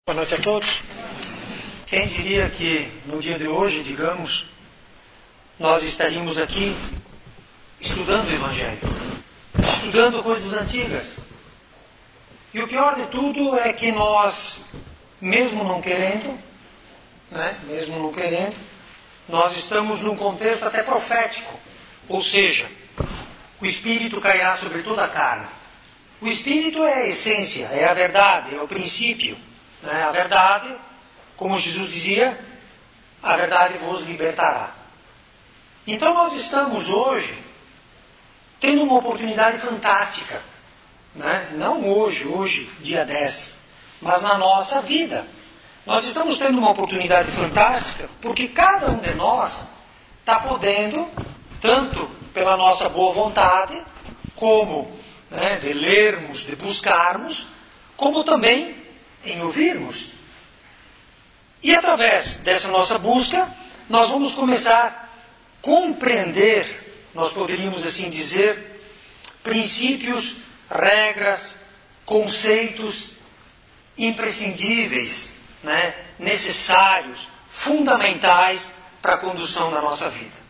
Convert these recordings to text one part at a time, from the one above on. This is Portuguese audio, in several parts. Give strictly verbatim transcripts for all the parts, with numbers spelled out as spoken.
Boa noite a todos. Quem diria que no dia de hoje, digamos, nós estaríamos aqui estudando o Evangelho, estudando coisas antigas. E o pior de tudo é que nós, mesmo não querendo, né, mesmo não querendo, nós estamos num contexto até profético. Ou seja, o Espírito cairá sobre toda a carne. O Espírito é a essência, é a verdade, é o princípio. Né? A verdade, como Jesus dizia, a verdade vos libertará. Então nós estamos hoje tendo uma oportunidade fantástica. Né? Não hoje, hoje, dia dez, mas na nossa vida. Nós estamos tendo uma oportunidade fantástica porque cada um de nós está podendo, tanto pela nossa boa vontade, como né, de lermos, de buscarmos, como também em ouvirmos. E através dessa nossa busca, nós vamos começar a compreender, nós poderíamos assim dizer, princípios, regras, conceitos imprescindíveis, né, necessários, fundamentais para a condução da nossa vida.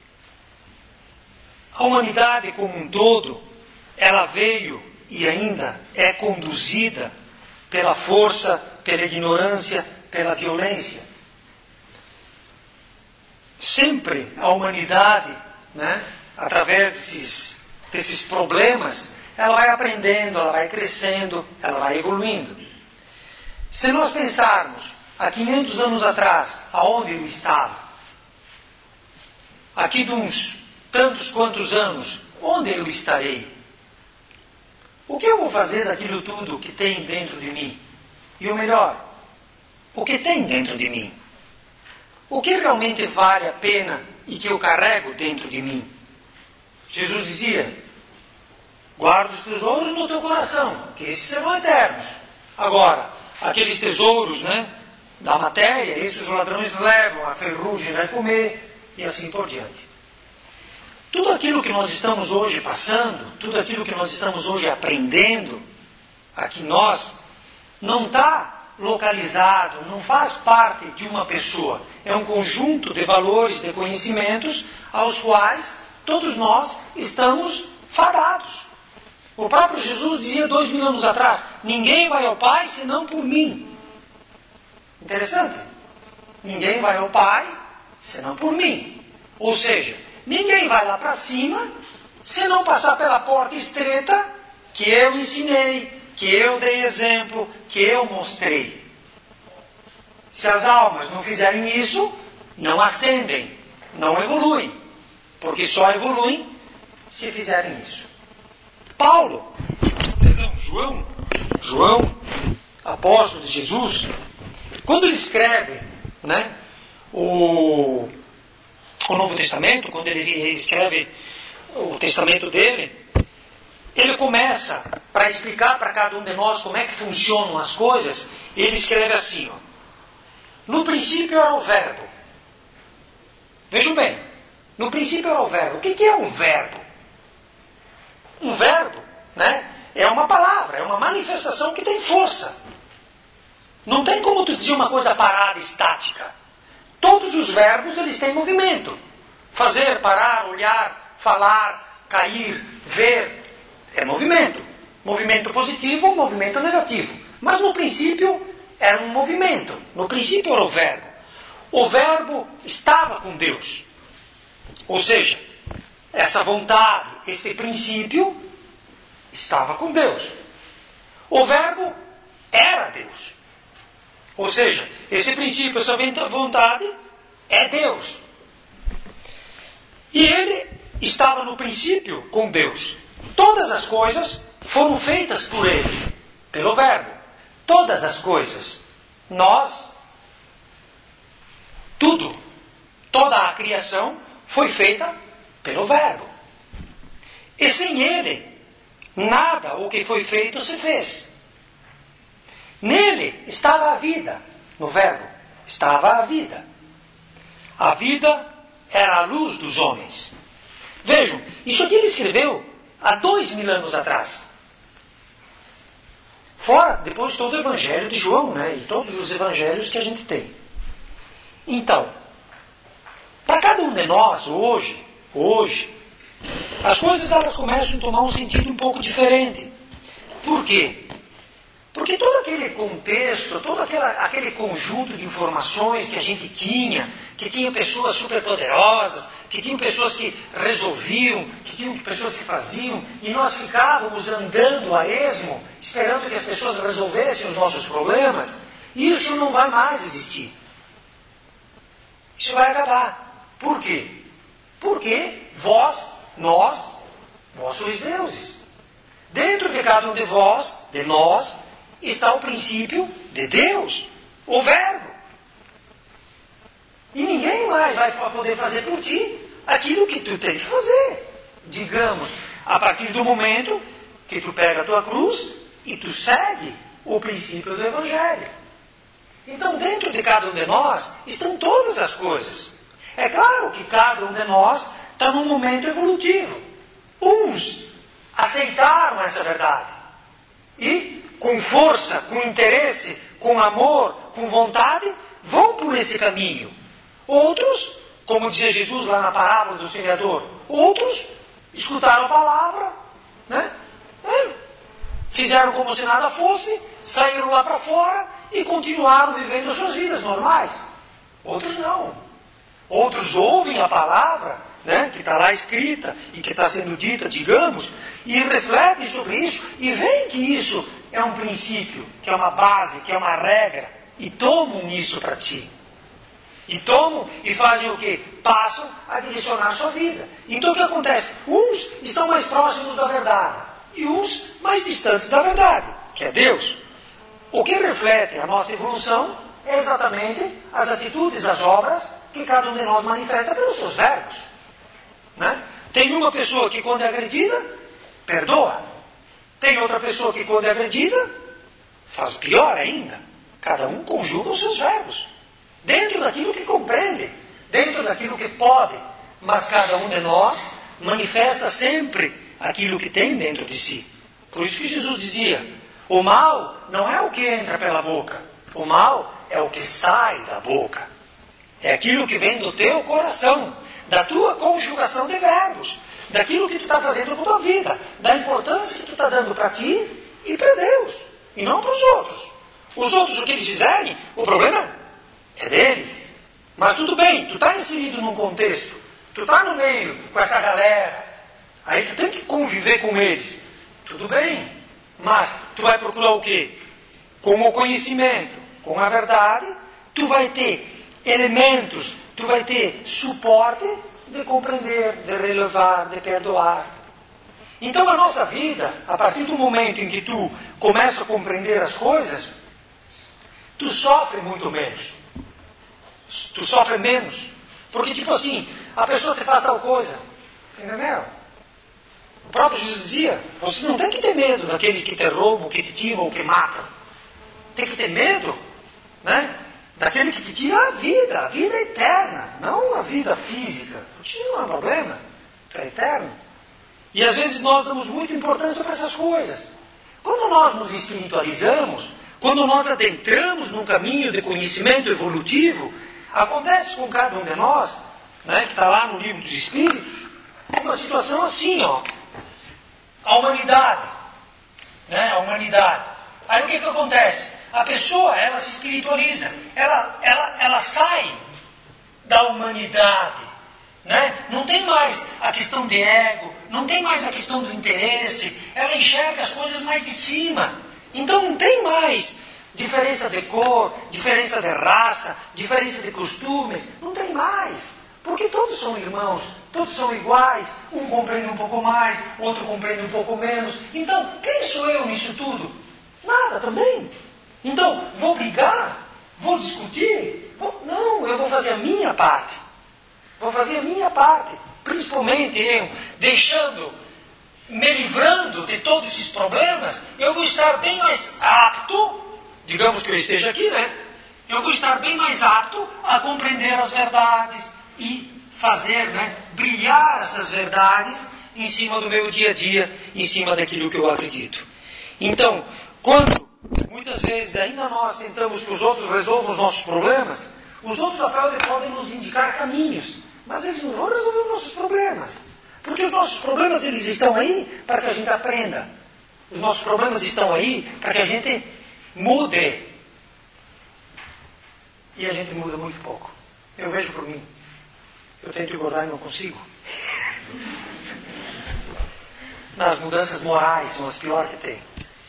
A humanidade como um todo, ela veio e ainda é conduzida pela força, pela ignorância, pela violência. Sempre a humanidade, né, através desses, desses problemas, ela vai aprendendo, ela vai crescendo, ela vai evoluindo. Se nós pensarmos há quinhentos anos atrás, aonde eu estava, aqui de uns tantos quantos anos, onde eu estarei? O que eu vou fazer daquilo tudo que tem dentro de mim? E o melhor, o que tem dentro de mim? O que realmente vale a pena e que eu carrego dentro de mim? Jesus dizia, guarda os tesouros no teu coração, que esses serão eternos. Agora, aqueles tesouros, né, da matéria, esses os ladrões levam, a ferrugem vai comer, e assim por diante. Tudo aquilo que nós estamos hoje passando, tudo aquilo que nós estamos hoje aprendendo, aqui nós, não está localizado, não faz parte de uma pessoa. É um conjunto de valores, de conhecimentos, aos quais todos nós estamos fadados. O próprio Jesus dizia dois mil anos atrás, ninguém vai ao Pai senão por mim. Interessante. Ninguém vai ao Pai senão por mim. Ou seja, ninguém vai lá para cima se não passar pela porta estreita que eu ensinei, que eu dei exemplo, que eu mostrei. Se as almas não fizerem isso, não ascendem, não evoluem. Porque só evoluem se fizerem isso. Paulo, perdão, João, João, apóstolo de Jesus, quando ele escreve, né, o... o Novo Testamento, quando ele escreve o testamento dele, ele começa, para explicar para cada um de nós como é que funcionam as coisas, ele escreve assim, ó, no princípio era o verbo. Vejam bem, no princípio era o verbo. O que é um verbo? Um verbo, né, é uma palavra, é uma manifestação que tem força. Não tem como tu dizer uma coisa parada, estática. Todos os verbos, eles têm movimento. Fazer, parar, olhar, falar, cair, ver, é movimento. Movimento positivo ou movimento negativo. Mas no princípio era um movimento. No princípio era o verbo. O verbo estava com Deus. Ou seja, essa vontade, este princípio, estava com Deus. O verbo era Deus. Ou seja, esse princípio, essa vontade, é Deus. E ele estava no princípio com Deus. Todas as coisas foram feitas por ele, pelo verbo. Todas as coisas. Nós, tudo, toda a criação foi feita pelo verbo. E sem ele, nada o que foi feito se fez. Nele estava a vida, no verbo, estava a vida. A vida era a luz dos homens. Vejam, isso aqui ele escreveu há dois mil anos atrás. Fora, depois, todo o Evangelho de João, né? E todos os evangelhos que a gente tem. Então, para cada um de nós, hoje, hoje, as coisas elas começam a tomar um sentido um pouco diferente. Por quê? Porque todo aquele contexto, todo aquela, aquele conjunto de informações que a gente tinha, que tinha pessoas superpoderosas, que tinham pessoas que resolviam, que tinham pessoas que faziam, e nós ficávamos andando a esmo, esperando que as pessoas resolvessem os nossos problemas, isso não vai mais existir. Isso vai acabar. Por quê? Porque vós, nós, vós sois deuses. Dentro de cada um de vós, de nós, está o princípio de Deus, o Verbo. E ninguém mais vai poder fazer por ti aquilo que tu tem que fazer. Digamos, a partir do momento que tu pega a tua cruz e tu segue o princípio do Evangelho. Então, dentro de cada um de nós estão todas as coisas. É claro que cada um de nós está num momento evolutivo. Uns aceitaram essa verdade e, com força, com interesse, com amor, com vontade, vão por esse caminho. Outros, como dizia Jesus lá na parábola do semeador, outros escutaram a palavra, né? É, fizeram como se nada fosse, saíram lá para fora e continuaram vivendo as suas vidas normais. Outros não. Outros ouvem a palavra, né, que está lá escrita e que está sendo dita, digamos, e refletem sobre isso e veem que isso é um princípio, que é uma base, que é uma regra, e tomam isso para ti. E tomam e fazem o quê? Passam a direcionar a sua vida. Então o que acontece? Uns estão mais próximos da verdade e uns mais distantes da verdade, que é Deus. O que reflete a nossa evolução é exatamente as atitudes, as obras que cada um de nós manifesta pelos seus verbos. Né? Tem uma pessoa que quando é agredida, perdoa. Tem outra pessoa que quando é agredida, faz pior ainda. Cada um conjuga os seus verbos. Dentro daquilo que compreende, dentro daquilo que pode. Mas cada um de nós manifesta sempre aquilo que tem dentro de si. Por isso que Jesus dizia, o mal não é o que entra pela boca. O mal é o que sai da boca. É aquilo que vem do teu coração, da tua conjugação de verbos, daquilo que tu está fazendo com a tua vida, da importância que tu está dando para ti e para Deus, e não para os outros. Os outros, o que eles fizerem, o problema é deles. Mas tudo bem, tu está inserido num contexto, tu está no meio com essa galera, aí tu tem que conviver com eles. Tudo bem, mas tu vai procurar o quê? Com o conhecimento, com a verdade, tu vai ter elementos, tu vai ter suporte de compreender, de relevar, de perdoar. Então a nossa vida, a partir do momento em que tu começa a compreender as coisas, tu sofre muito menos. Tu sofre menos. Porque tipo assim, a pessoa te faz tal coisa. Entendeu? O próprio Jesus dizia, vocês não tem que ter medo daqueles que te roubam, que te tiram ou que matam. Tem que ter medo, né? Daquele que te tira a vida, a vida eterna, não a vida física. Isso não é um problema, tu é eterno. E às vezes nós damos muita importância para essas coisas. Quando nós nos espiritualizamos, quando nós adentramos num caminho de conhecimento evolutivo, acontece com cada um de nós, né, que está lá no livro dos Espíritos, uma situação assim, ó. A humanidade, né, a humanidade. Aí o que que acontece? A pessoa, ela se espiritualiza, ela, ela, ela sai da humanidade, né? Não tem mais a questão de ego, não tem mais a questão do interesse, ela enxerga as coisas mais de cima. Então não tem mais diferença de cor, diferença de raça, diferença de costume, não tem mais. Porque todos são irmãos, todos são iguais, um compreende um pouco mais, o outro compreende um pouco menos. Então, quem sou eu nisso tudo? Nada também. Então, vou brigar? Vou discutir? Vou... Não, eu vou fazer a minha parte. Vou fazer a minha parte. Principalmente eu, deixando, me livrando de todos esses problemas, eu vou estar bem mais apto, digamos que eu esteja aqui, né? Eu vou estar bem mais apto a compreender as verdades e fazer, né, brilhar essas verdades em cima do meu dia a dia, em cima daquilo que eu acredito. Então, quando muitas vezes ainda nós tentamos que os outros resolvam os nossos problemas, os outros até podem nos indicar caminhos, mas eles não vão resolver os nossos problemas. Porque os nossos problemas eles estão aí para que a gente aprenda. Os nossos problemas estão aí para que a gente mude. E a gente muda muito pouco. Eu vejo por mim. Eu tento engordar e não consigo. Nas mudanças morais são as piores que tem.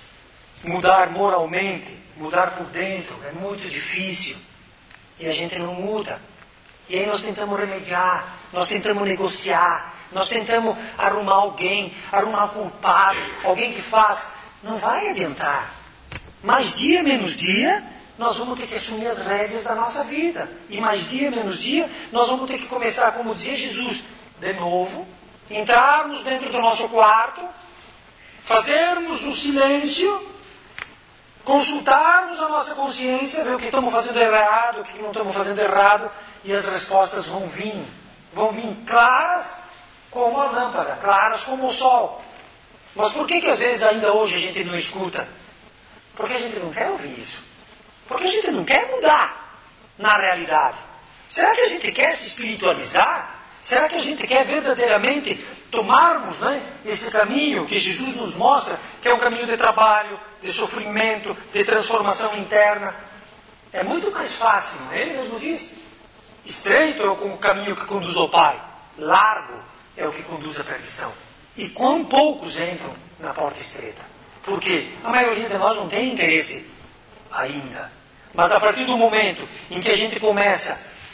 Mudar moralmente, mudar por dentro, é muito difícil. E a gente não muda. E aí nós tentamos remediar, nós tentamos negociar, nós tentamos arrumar alguém, arrumar um culpado, alguém que faz. Não vai adiantar. Mais dia, menos dia, nós vamos ter que assumir as rédeas da nossa vida. E mais dia, menos dia, nós vamos ter que começar, como dizia Jesus, de novo, entrarmos dentro do nosso quarto, fazermos o silêncio, consultarmos a nossa consciência, ver o que estamos fazendo errado, o que não estamos fazendo errado, e as respostas vão vir. Vão vir claras como a lâmpada, claras como o sol. Mas por que que às vezes ainda hoje a gente não escuta? Porque a gente não quer ouvir isso. Porque a gente não quer mudar na realidade. Será que a gente quer se espiritualizar? Será que a gente quer verdadeiramente tomarmos, né, esse caminho que Jesus nos mostra, que é um caminho de trabalho, de sofrimento, de transformação interna? É muito mais fácil, não é? Ele mesmo diz, estreito é o caminho que conduz ao Pai, largo é o que conduz à perdição. E quão poucos entram na porta estreita? Porque a maioria de nós não tem interesse ainda. Mas a partir do momento em que a gente começa a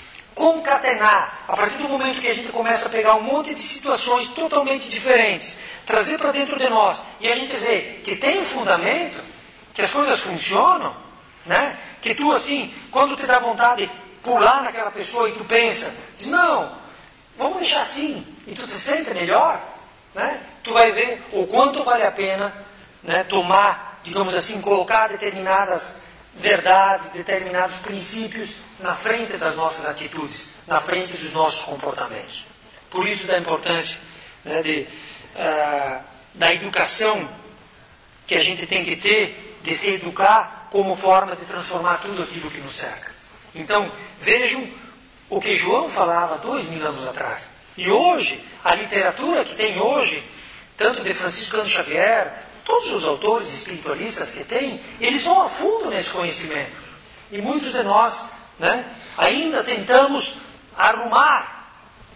concatenar, a partir do momento que a gente começa a pegar um monte de situações totalmente diferentes, trazer para dentro de nós, e a gente vê que tem fundamento, que as coisas funcionam, né? Que tu assim, quando te dá vontade de pular naquela pessoa e tu pensa, diz, não, vamos deixar assim, e tu te sente melhor, né? Tu vai ver o quanto vale a pena, né, tomar, digamos assim, colocar determinadas verdades, determinados princípios na frente das nossas atitudes, na frente dos nossos comportamentos. Por isso da importância, né, de, uh, da educação que a gente tem que ter, de se educar como forma de transformar tudo aquilo que nos cerca. Então, vejam o que João falava dois mil anos atrás. E hoje, a literatura que tem hoje, tanto de Francisco Cândido Xavier, todos os autores espiritualistas que tem, eles vão a fundo nesse conhecimento. E muitos de nós, né, ainda tentamos arrumar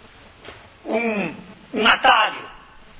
um, um atalho.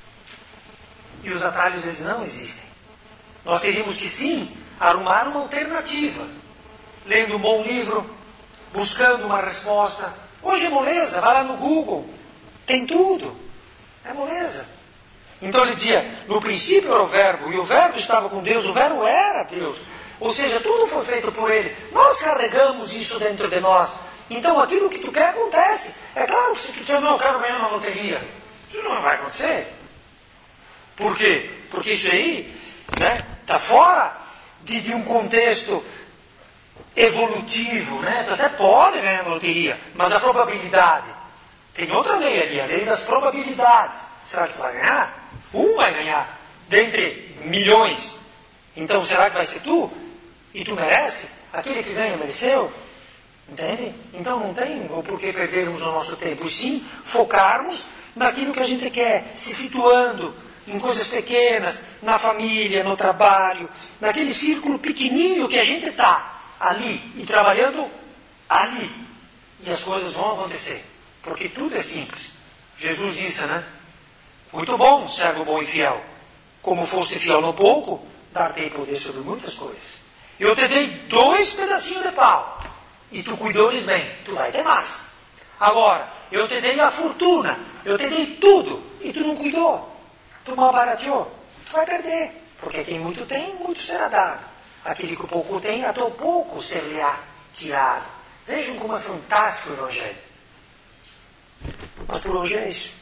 E os atalhos, eles não existem. Nós teríamos que, sim, arrumar uma alternativa. Lendo um bom livro, buscando uma resposta. Hoje é moleza, vai lá no Google. Tem tudo. É moleza. Então ele dizia, no princípio era o verbo, e o verbo estava com Deus, o verbo era Deus. Ou seja, tudo foi feito por ele. Nós carregamos isso dentro de nós. Então aquilo que tu quer acontece. É claro que se tu disser, não, eu quero ganhar uma loteria, isso não vai acontecer. Por quê? Porque isso aí está, né, fora de, de um contexto evolutivo. Né? Tu até pode ganhar uma loteria, mas a probabilidade, tem outra lei ali, a lei das probabilidades. Será que tu vai ganhar? Um vai ganhar, dentre milhões. Então será que vai ser tu? E tu merece? Aquele que ganha mereceu? Entende? Então não tem o porquê perdermos o nosso tempo. E sim, focarmos naquilo que a gente quer, se situando em coisas pequenas, na família, no trabalho, naquele círculo pequenininho que a gente está ali e trabalhando ali. E as coisas vão acontecer. Porque tudo é simples. Jesus disse, né? Muito bom, servo bom e fiel. Como fosse fiel no pouco, dar-te poder sobre muitas coisas. Eu te dei dois pedacinhos de pau, e tu cuidou-lhes bem, tu vai ter mais. Agora, eu te dei a fortuna, eu te dei tudo, e tu não cuidou. Tu malbarateou, tu vai perder. Porque quem muito tem, muito será dado. Aquele que pouco tem, até o pouco ser-lhe-á tirado. Vejam como é fantástico o Evangelho. Mas por hoje é isso.